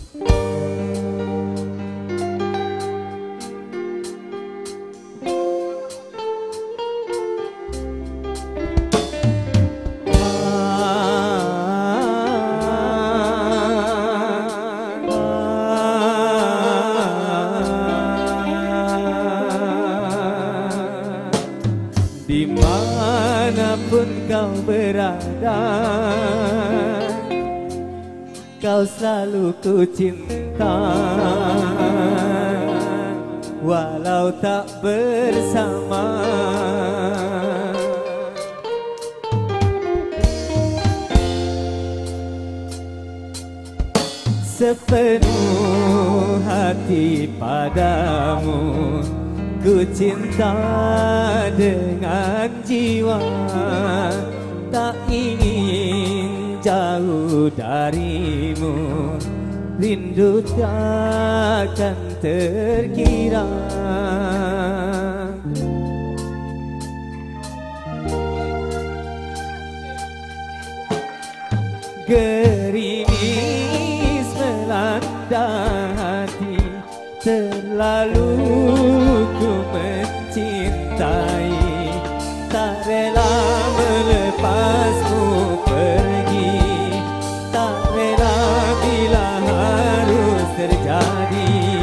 Dimanapun kau berada, kau selalu ku cinta. Walau tak bersama, sepenuh hati padamu ku cinta dengan jiwa, tak ingin jauh darimu, rindu takkan terkira. Gerimis melanda hati, terlalu ku mencintai, tak rela melepasmu pergi, tak rela bila harus terjadi.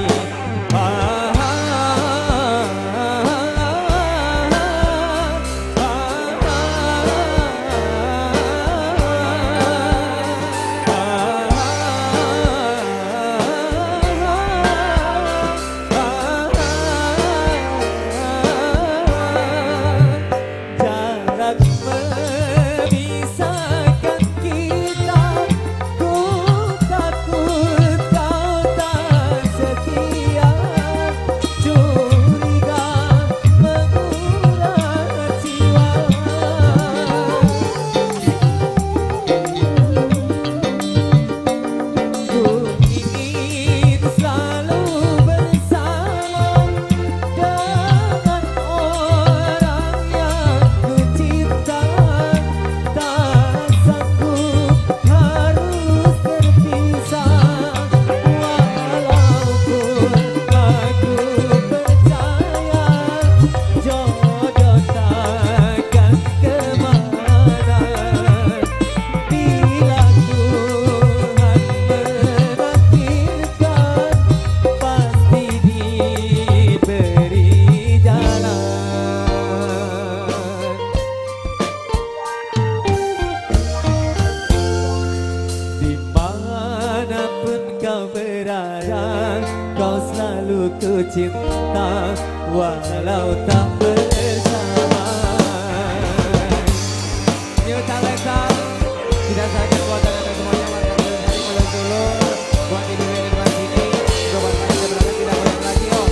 Kau selalu ku cinta walau tak bersama. New Talenta tidak saja buat anda semuanya, warga dari Pulau Solo, buat di dunia di luar sini, juga buat kalian yang berada tidak boleh lagi oh.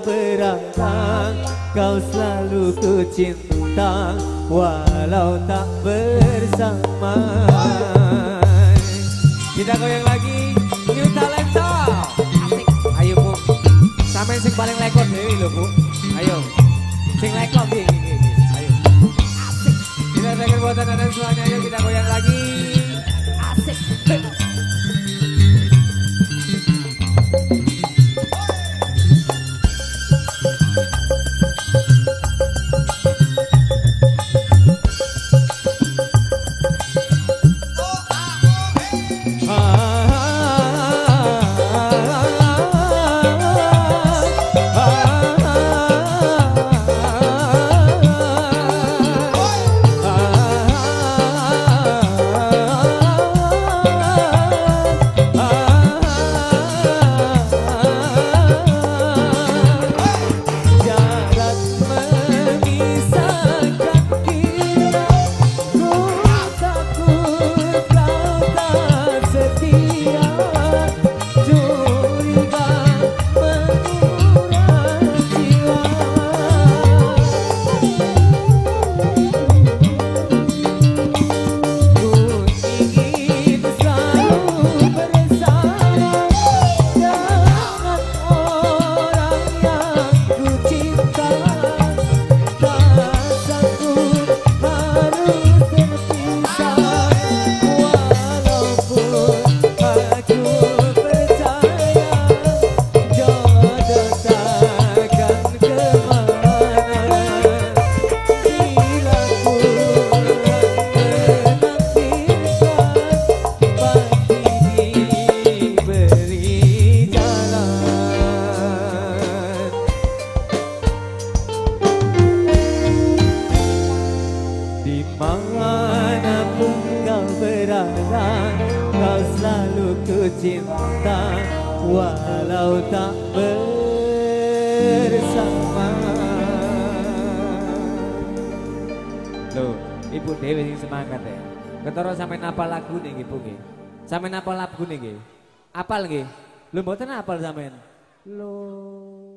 berapa kau selalu ku cinta walau tak bersama. Kita goyang lagi New Talenta. Asik. Ayo Bu, sampai sing paling lekor dewi lho Bu. Ayo sing lekor gini. Ayo asik. Kita dengar buatan dan semuanya. Ayo kita goyang lagi. Asik. Dimanapun kau berada, kau selalu ku cinta walau tak bersama. Loh, Ibu Dewi sing semangat ya. Ketara sampe napal lagu nih Ibu nggih. Sampe napal lagu nih nggih. Apal nggih? Lho mboten apal sampean. Loh